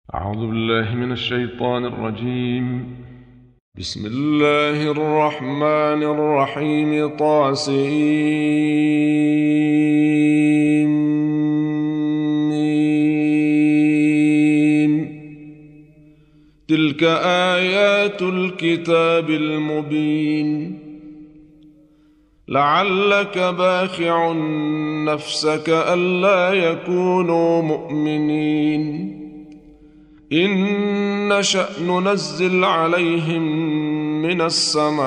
أعوذ بالله من الشيطان الرجيم. بسم الله الرحمن الرحيم. طاسين. تلك آيات الكتاب المبين. لعلك باخع نفسك ألا يكونوا مؤمنين إن نشأ ننزل عليهم من السماء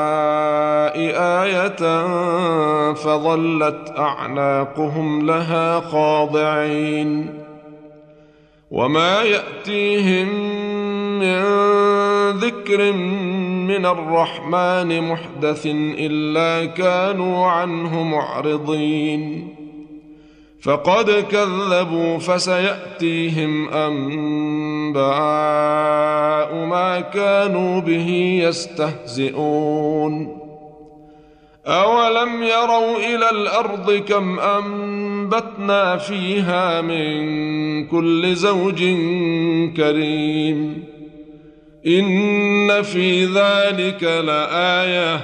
آية فظلت أعناقهم لها خاضعين وما يأتيهم من ذكر من الرحمن محدث إلا كانوا عنه معرضين فقد كذبوا فسيأتيهم أنباء ما كانوا به يستهزئون أولم يروا إلى الأرض كم أنبتنا فيها من كل زوج كريم إن في ذلك لآية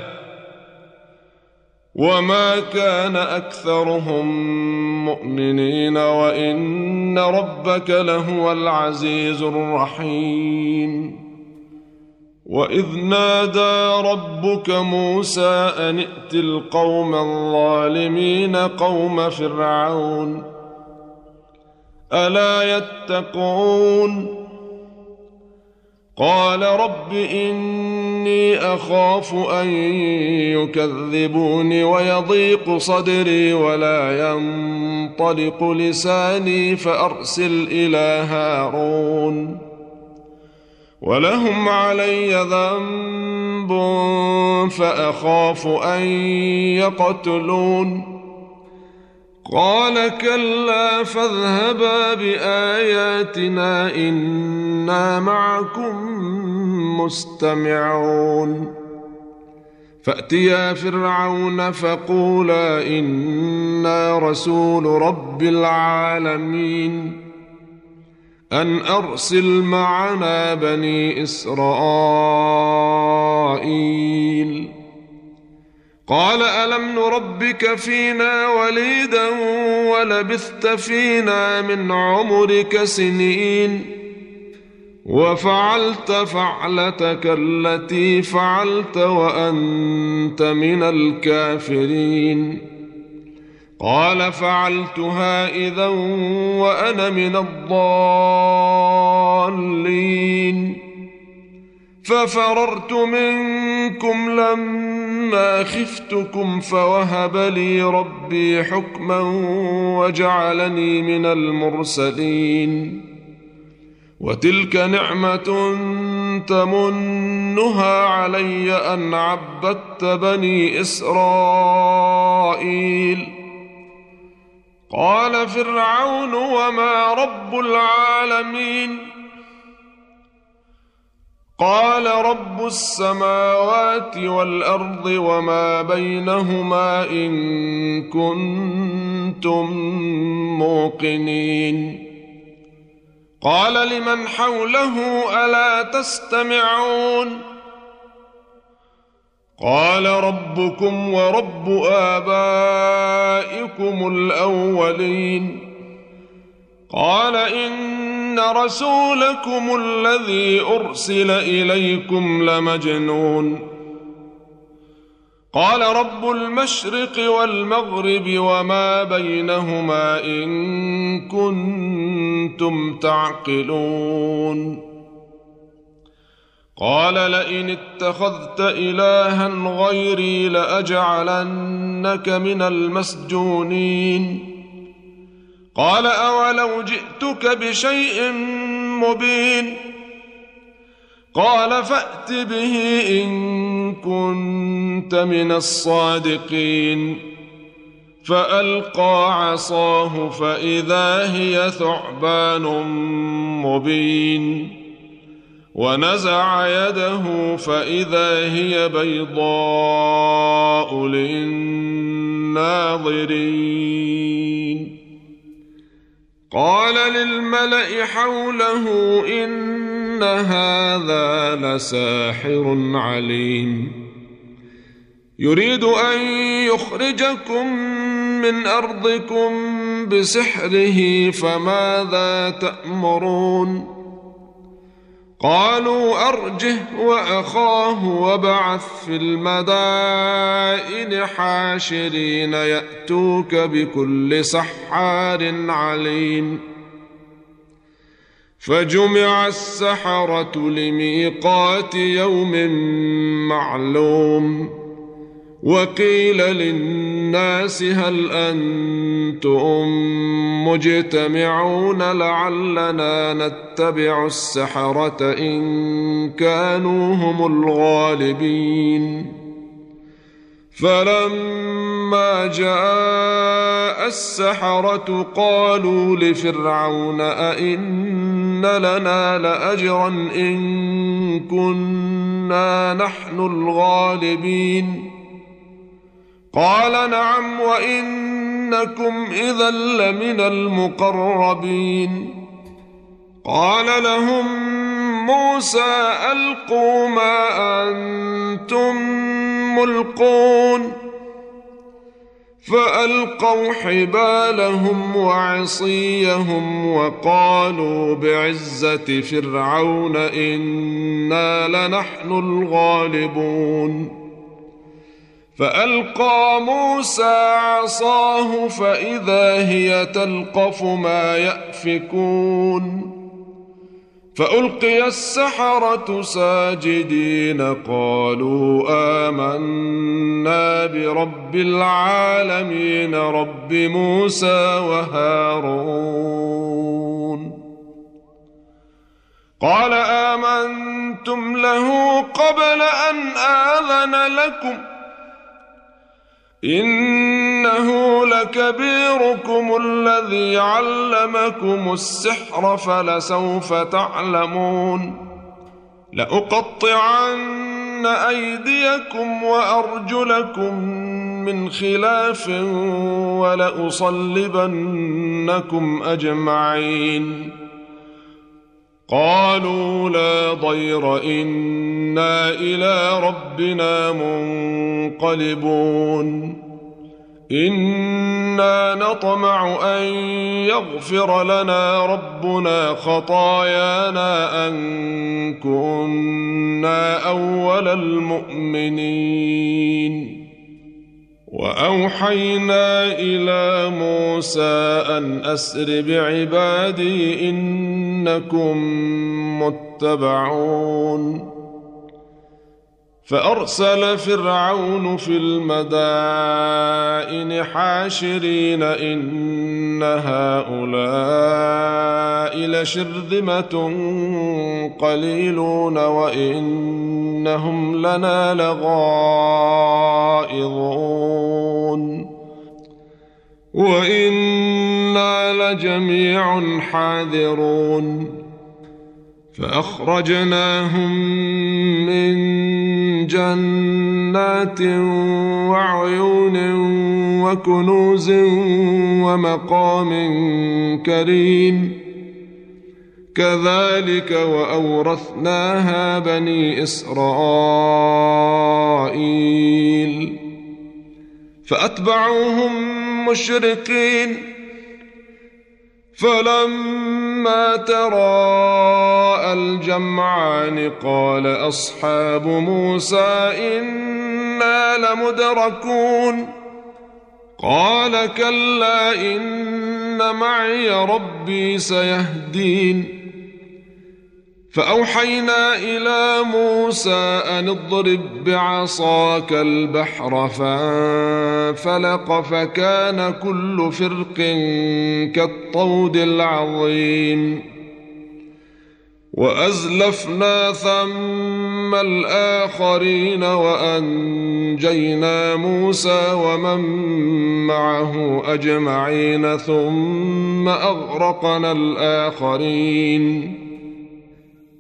وما كان أكثرهم مؤمنين وإن ربك لهو العزيز الرحيم وإذ نادى ربك موسى أن ائت القوم الظالمين قوم فرعون ألا يتقون قال رب إني أخاف أن يكذبوني ويضيق صدري ولا ينطلق لساني فأرسل إلى هارون ولهم علي ذنب فأخاف أن يقتلون قال كلا فاذهبا بآياتنا إنا معكم مستمعون فأتيا فرعون فقولا إنا رسول رب العالمين أن أرسل معنا بني إسرائيل قال ألم نربك فينا وليدا ولبثت فينا من عمرك سنين وفعلت فعلتك التي فعلت وأنت من الكافرين قال فعلتها إذا وأنا من الضالين ففررت منكم لما خفتكم فوهب لي ربي حكما وجعلني من المرسلين وتلك نعمة تمنها علي أن عبدت بني إسرائيل قال فرعون وما رب العالمين قال رب السماوات والأرض وما بينهما إن كنتم موقنين قال لمن حوله ألا تستمعون قال ربكم ورب آبائكم الأولين قال إن رسولكم الذي أرسل إليكم لمجنون قال رب المشرق والمغرب وما بينهما إن كنتم تعقلون قال لئن اتخذت إلها غيري لأجعلنك من المسجونين قال أولو جئتك بشيء مبين قال فأت به إن كنت من الصادقين فألقى عصاه فإذا هي ثعبان مبين ونزع يده فإذا هي بيضاء للناظرين. 'للناظرين. قال للملأ حوله إن هذا لساحر عليم يريد أن يخرجكم من أرضكم بسحره فماذا تأمرون قالوا أرجه وأخاه وابعث في المدائن حاشرين يأتوك بكل سحار عليم فجمع السحرة لميقات يوم معلوم وقيل للناس هل أنتم مجتمعون لعلنا نتبع السحرة إن كانوا هم الغالبين فلما جاء السحرة قالوا لفرعون أئن لنا لأجرا إن كنا نحن الغالبين قال نعم وإنكم إذا لمن المقربين قال لهم موسى ألقوا ما أنتم ملقون فألقوا حبالهم وعصيهم وقالوا بعزة فرعون إنا لنحن الغالبون فألقى موسى عصاه فإذا هي تلقف ما يأفكون فألقي السحرة ساجدين قالوا آمنا برب العالمين رب موسى وهارون قال آمنتم له قبل أن آذن لكم إنه لكبيركم الذي علمكم السحر فلسوف تعلمون لأقطعن أيديكم وأرجلكم من خلاف ولأصلبنكم أجمعين قالوا لا ضير إنا إلى ربنا منقلبون إنا نطمع أن يغفر لنا ربنا خطايانا أن كنا أول المؤمنين وأوحينا إلى موسى أن أسر بعبادي إنكم متبعون فأرسل فرعون في المدائن حاشرين إن هؤلاء لشرذمة قليلون وإنهم لنا لغائظون وإنا لجميع حاذرون فأخرجناهم من جنات وعيون وكنوز ومقام كريم كذلك وأورثناها بني إسرائيل فأتبعوهم مشرقين فلما تراءى الجمعان قال أصحاب موسى إنا لمدركون قال كلا إن معي ربي سيهدين فأوحينا إلى موسى أن اضرب بعصاك البحر فانفلق فكان كل فرق كالطود العظيم وأزلفنا ثم الآخرين وأنجينا موسى ومن معه أجمعين ثم أغرقنا الآخرين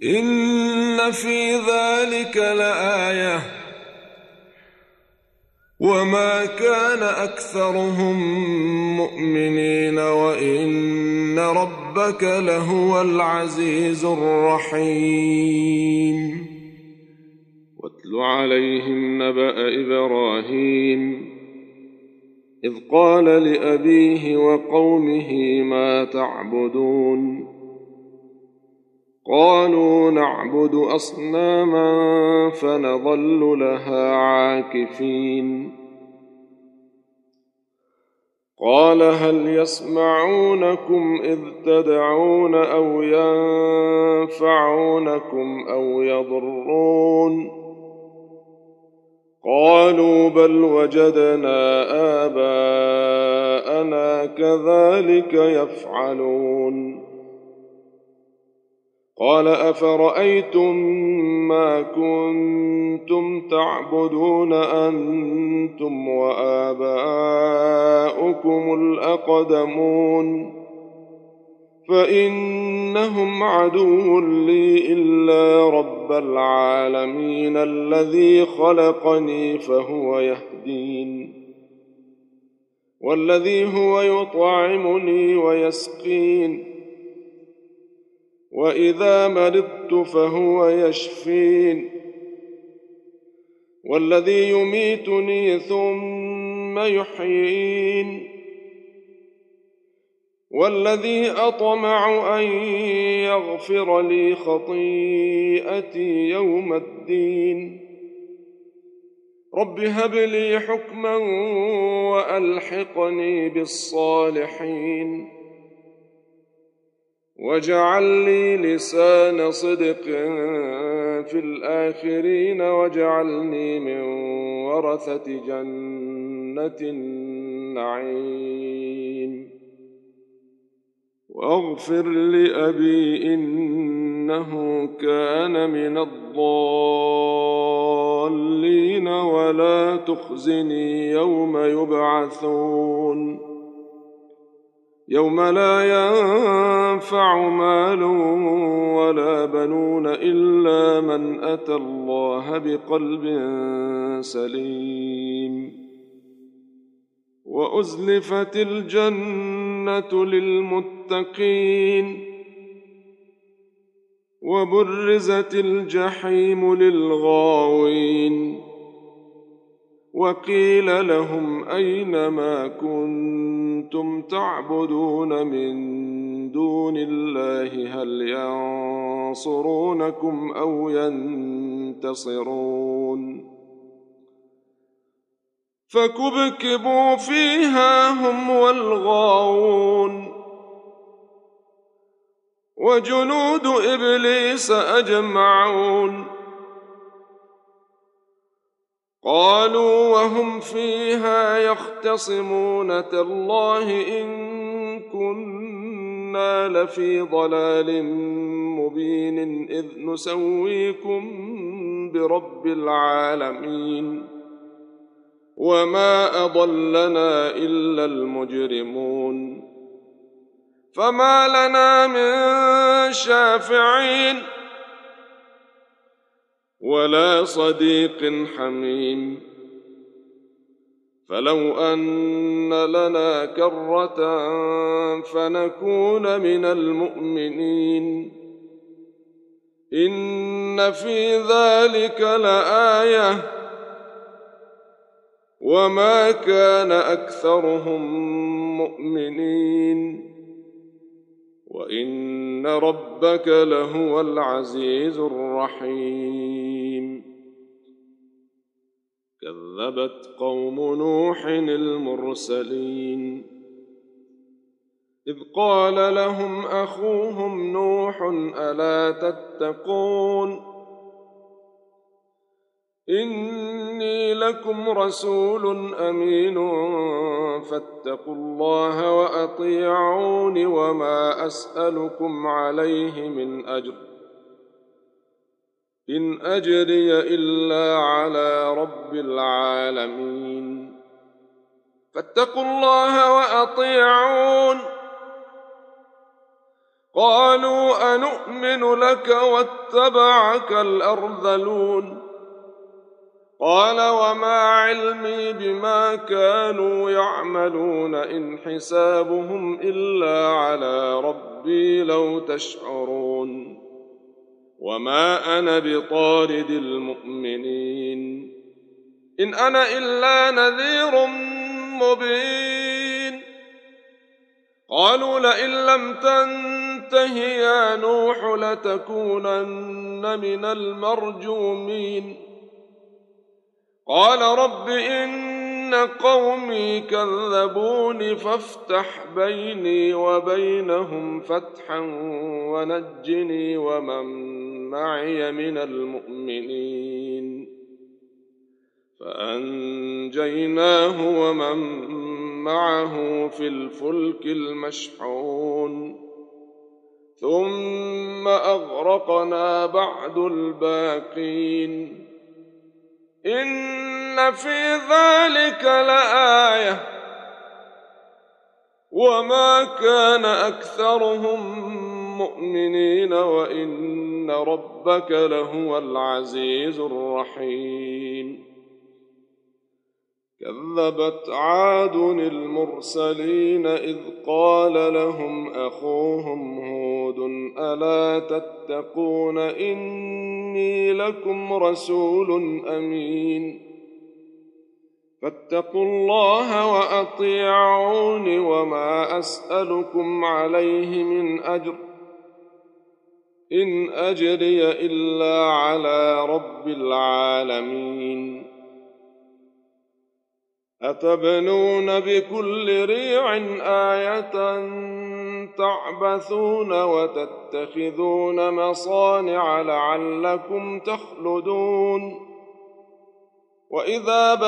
إن في ذلك لآية وما كان أكثرهم مؤمنين وإن ربك لهو العزيز الرحيم. واتل عليهم نبأ إبراهيم إذ قال لأبيه وقومه ما تعبدون قالوا نعبد أصناما فنظل لها عاكفين قال هل يسمعونكم إذ تدعون أو ينفعونكم أو يضرون قالوا بل وجدنا آباءنا كذلك يفعلون قال أفرأيتم ما كنتم تعبدون أنتم وآباؤكم الأقدمون فإنهم عدو لي إلا رب العالمين الذي خلقني فهو يهدين والذي هو يطعمني ويسقين وإذا مرضت فهو يشفين والذي يميتني ثم يحيين والذي أطمع أن يغفر لي خطيئتي يوم الدين رب هب لي حكما وألحقني بالصالحين واجعل لي لسان صدق في الآخرين واجعلني من ورثة جنة النعيم واغفر لأبي إنه كان من الضالين ولا تخزني يوم يبعثون يوم لا ينفع مال ولا بنون إلا من أتى الله بقلب سليم وأزلفت الجنة للمتقين وبرزت الجحيم للغاوين وقيل لهم أين ما كنتم تعبدون من دون الله هل ينصرونكم أو ينتصرون فكبكبوا فيها هم والغاوون وجنود إبليس أجمعون قالوا وهم فيها يختصمون تالله إن كنا لفي ضلال مبين إذ نسويكم برب العالمين وما أضلنا إلا المجرمون فما لنا من شافعين ولا صديق حميم فلو أن لنا كرة فنكون من المؤمنين إن في ذلك لآية وما كان أكثرهم مؤمنين وإن ربك لهو العزيز الرحيم كذبت قوم نوح المرسلين إذ قال لهم أخوهم نوح ألا تتقون إني لكم رسول أمين فاتقوا الله وأطيعون وما أسألكم عليه من أجر إن أجري إلا على رب العالمين فاتقوا الله وأطيعون قالوا أنؤمن لك واتبعك الأرذلون قال وما علمي بما كانوا يعملون إن حسابهم إلا على ربي لو تشعرون وما أنا بطارد المؤمنين إن أنا إلا نذير مبين قالوا لئن لم تنته يا نوح لتكونن من المرجومين قال رب إن قومي كذبوني فافتح بيني وبينهم فتحا ونجني ومن معي من المؤمنين فأنجيناه ومن معه في الفلك المشحون ثم أغرقنا بعد الباقين إن في ذلك لآية وما كان أكثرهم مؤمنين وإن ربك لهو العزيز الرحيم كذبت عاد المرسلين إذ قال لهم أخوهم هود ألا تتقون إني لكم رسول أمين فاتقوا الله وأطيعون وما أسألكم عليه من أجر إن أجري إلا على رب العالمين أتبنون بكل ريع آية تعبثون وتتخذون مصانع لعلكم تخلدون وإذا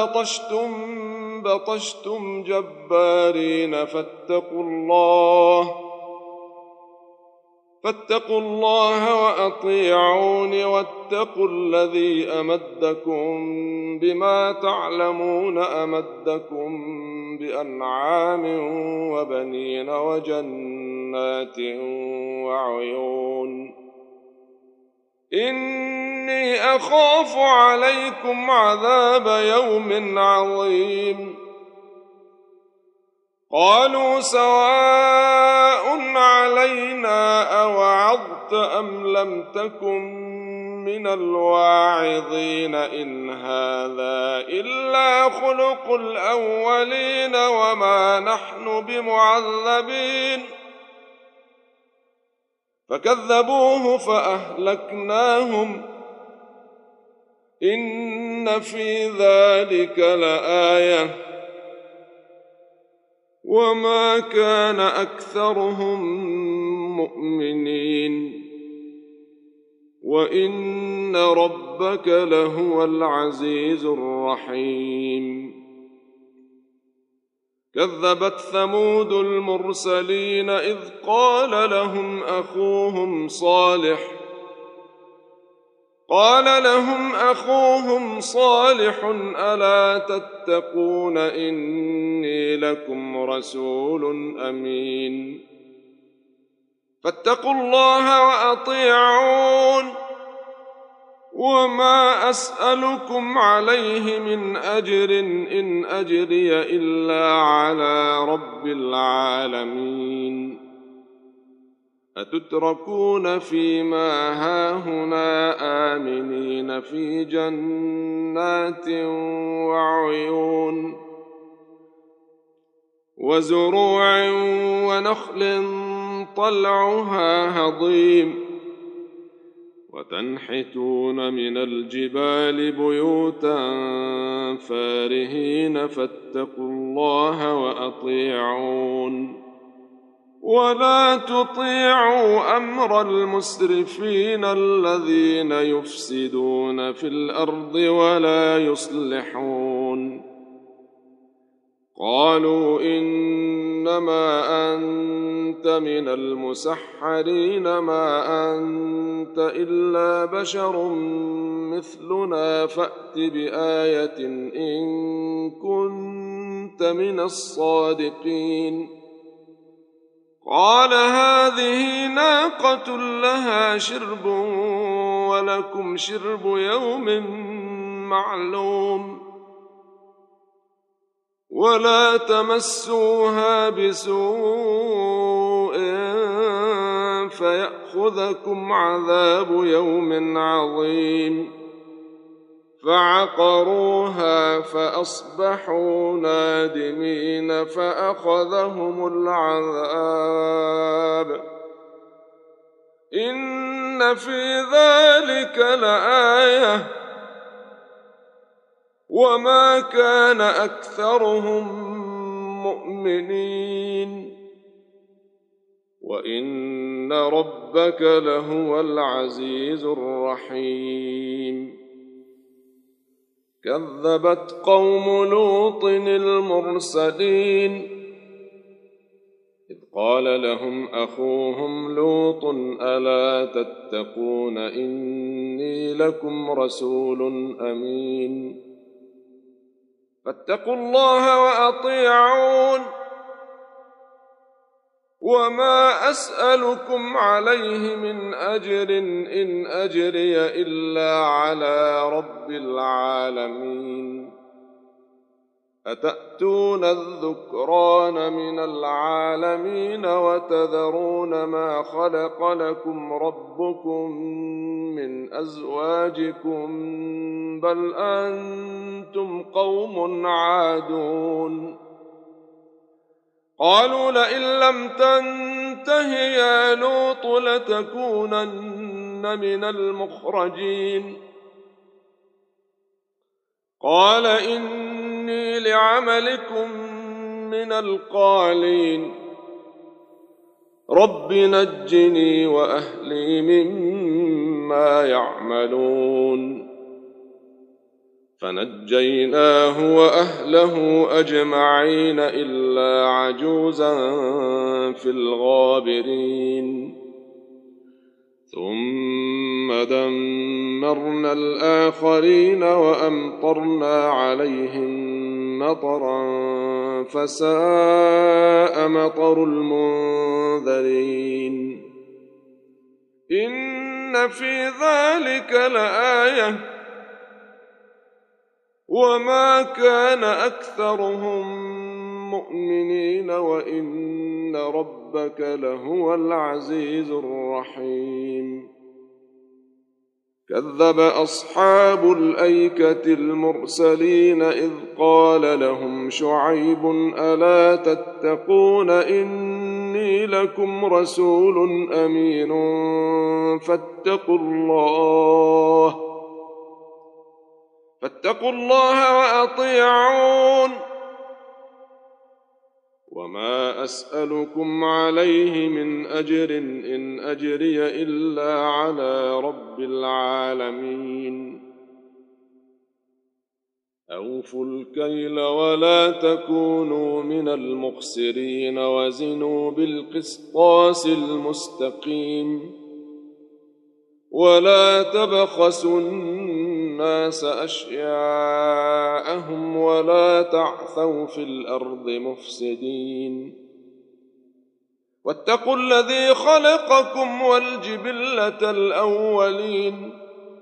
بطشتم جبارين فاتقوا الله وأطيعون واتقوا الذي أمدكم بما تعلمون أمدكم بأنعام وبنين وجنات وعيون إني أخاف عليكم عذاب يوم عظيم قالوا سواء علينا أوعظت أم لم تكن من الواعظين إن هذا إلا خلق الأولين وما نحن بمعذبين فكذبوه فأهلكناهم إن في ذلك لآية وما كان أكثرهم مؤمنين وإن ربك لهو العزيز الرحيم كذبت ثمود المرسلين إذ قال لهم أخوهم صالح ألا تتقون إني لكم رسول أمين فاتقوا الله وأطيعون وما أسألكم عليه من أجر إن أجري إلا على رب العالمين أتتركون فيما هاهنا آمنين في جنات وعيون وزروع ونخل طلعها هضيم وتنحتون من الجبال بيوتا فارهين فاتقوا الله وأطيعون ولا تطيعوا أمر المسرفين الذين يفسدون في الأرض ولا يصلحون قالوا إنما أنت من المسحرين ما أنت إلا بشر مثلنا فأت بآية إن كنت من الصادقين قال هذه ناقة لها شرب ولكم شرب يوم معلوم ولا تمسوها بسوء فيأخذكم عذاب يوم عظيم فعقروها فأصبحوا نادمين فأخذهم العذاب إن في ذلك لآية وما كان أكثرهم مؤمنين وإن ربك لهو العزيز الرحيم كذبت قوم لوط المرسلين إذ قال لهم أخوهم لوط ألا تتقون إني لكم رسول أمين فاتقوا الله وأطيعون وما أسألكم عليه من أجر إن أجري إلا على رب العالمين أتأتون الذكران من العالمين وتذرون ما خلق لكم ربكم من أزواجكم بل أنتم قوم عادون قالوا لئن لم تنته يا لوط لتكونن من المخرجين قال إني لعملكم من القالين رب نجني وأهلي مما يعملون فنجيناه وأهله أجمعين إلا عجوزا في الغابرين ثم دمرنا الآخرين وأمطرنا عليهم مطرا فساء مطر المنذرين إن في ذلك لآية وما كان أكثرهم مؤمنين وإن ربك لهو العزيز الرحيم كذب أصحاب الأيكة المرسلين إذ قال لهم شعيب ألا تتقون إني لكم رسول أمين فاتقوا الله وأطيعون وما أسألكم عليه من أجر إن أجري إلا على رب العالمين أوفوا الكيل ولا تكونوا من المخسرين وزنوا بالقسطاس المستقيم ولا تبخسوا الناس أشياءهم ولا تعثوا في الأرض مفسدين واتقوا الذي خلقكم والجبلة الأولين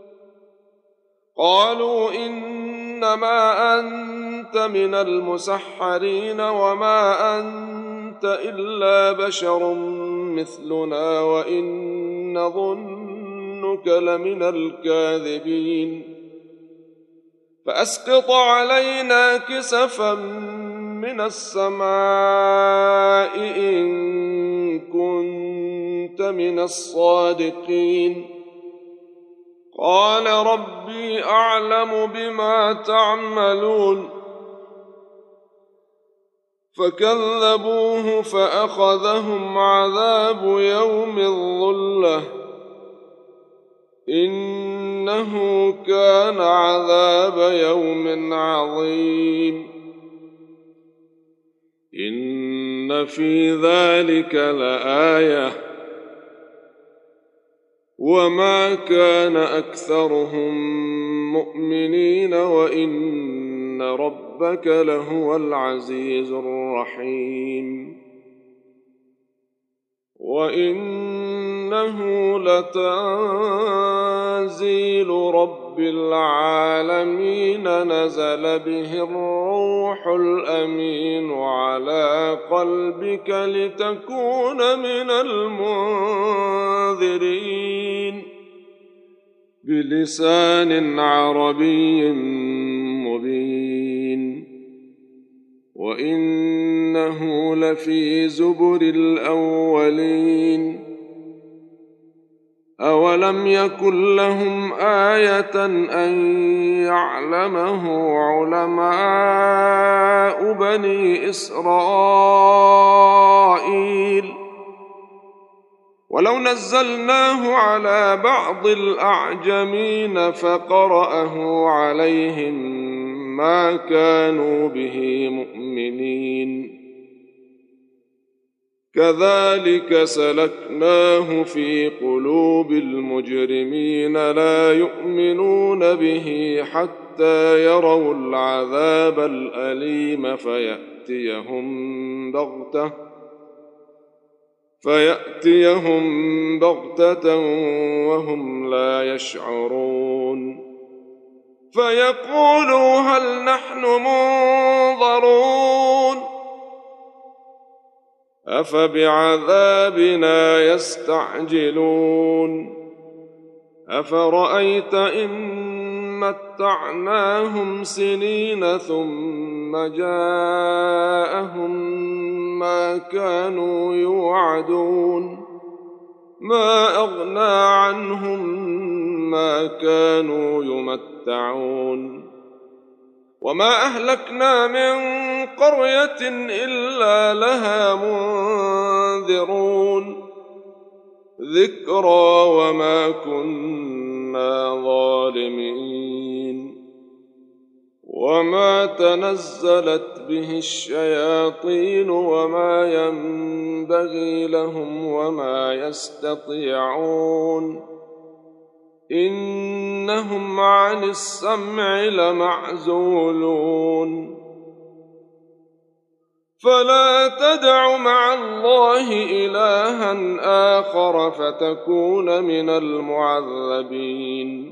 قالوا إنما أنت من المسحرين وما أنت إلا بشر مثلنا وإن نظنك لمن الكاذبين فأسقط علينا كسفا من السماء إن كنت من الصادقين قال ربي أعلم بما تعملون فكذبوه فأخذهم عذاب يوم الظلة إنه كان عذاب يوم عظيم إن في ذلك لآية وما كان أكثرهم مؤمنين وإن ربك لهو العزيز الرحيم وإنه لتنزيل رب العالمين نزل به الروح الأمين على قلبك لتكون من المنذرين بلسان عربي مبين وإنه لفي زبر الأولين أولم يكن لهم آية أن يعلمه علماء بني إسرائيل ولو نزلناه على بعض الأعجمين فقرأه عليهم ما كانوا به مؤمنين كذلك سلكناه في قلوب المجرمين لا يؤمنون به حتى يروا العذاب الأليم فيأتيهم بغتة وهم لا يشعرون فيقولوا هل نحن منظرون أفبعذابنا يستعجلون أفرأيت إن متعناهم سنين ثم جاءهم ما كانوا يوعدون ما أغنى عنهم ما كانوا يمتعون وما أهلكنا من قرية إلا لها منذرون ذكرى وما كنا ظالمين وما تنزلت به الشياطين وما ينبغي لهم وما يستطيعون إنهم عن السمع لمعزولون فلا تدع مع الله إلها آخر فتكون من المعذبين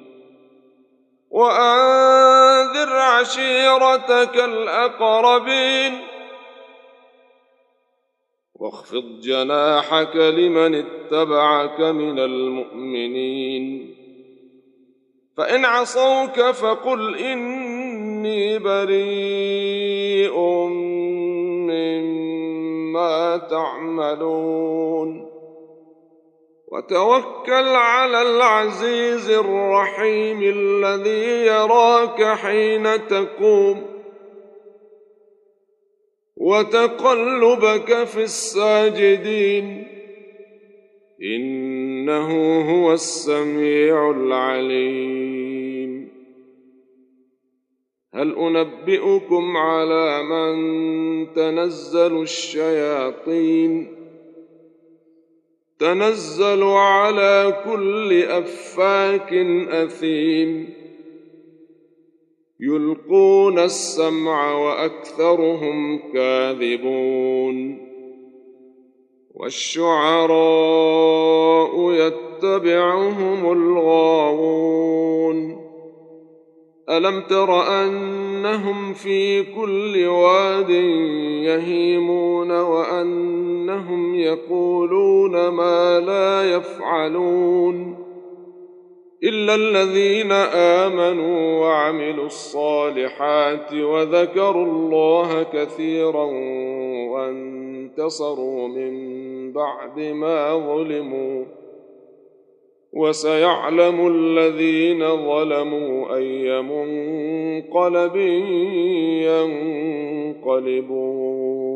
وأنذر عشيرتك الأقربين واخفض جناحك لمن اتبعك من المؤمنين فإن عصوك فقل إني بريء مما تعملون وتوكل على العزيز الرحيم الذي يراك حين تقوم وتقلبك في الساجدين إنه هو السميع العليم هل أنبئكم على من تنزل الشياطين تنزل على كل أفاك أثيم يلقون السمع وأكثرهم كاذبون والشعراء يتبعهم الغاوون ألم تر أنهم في كل واد يهيمون وأنهم يقولون ما لا يفعلون إلا الذين آمنوا وعملوا الصالحات وذكروا الله كثيرا وانتصروا من بعد ما ظلموا وسيعلم الذين ظلموا أي منقلب ينقلبون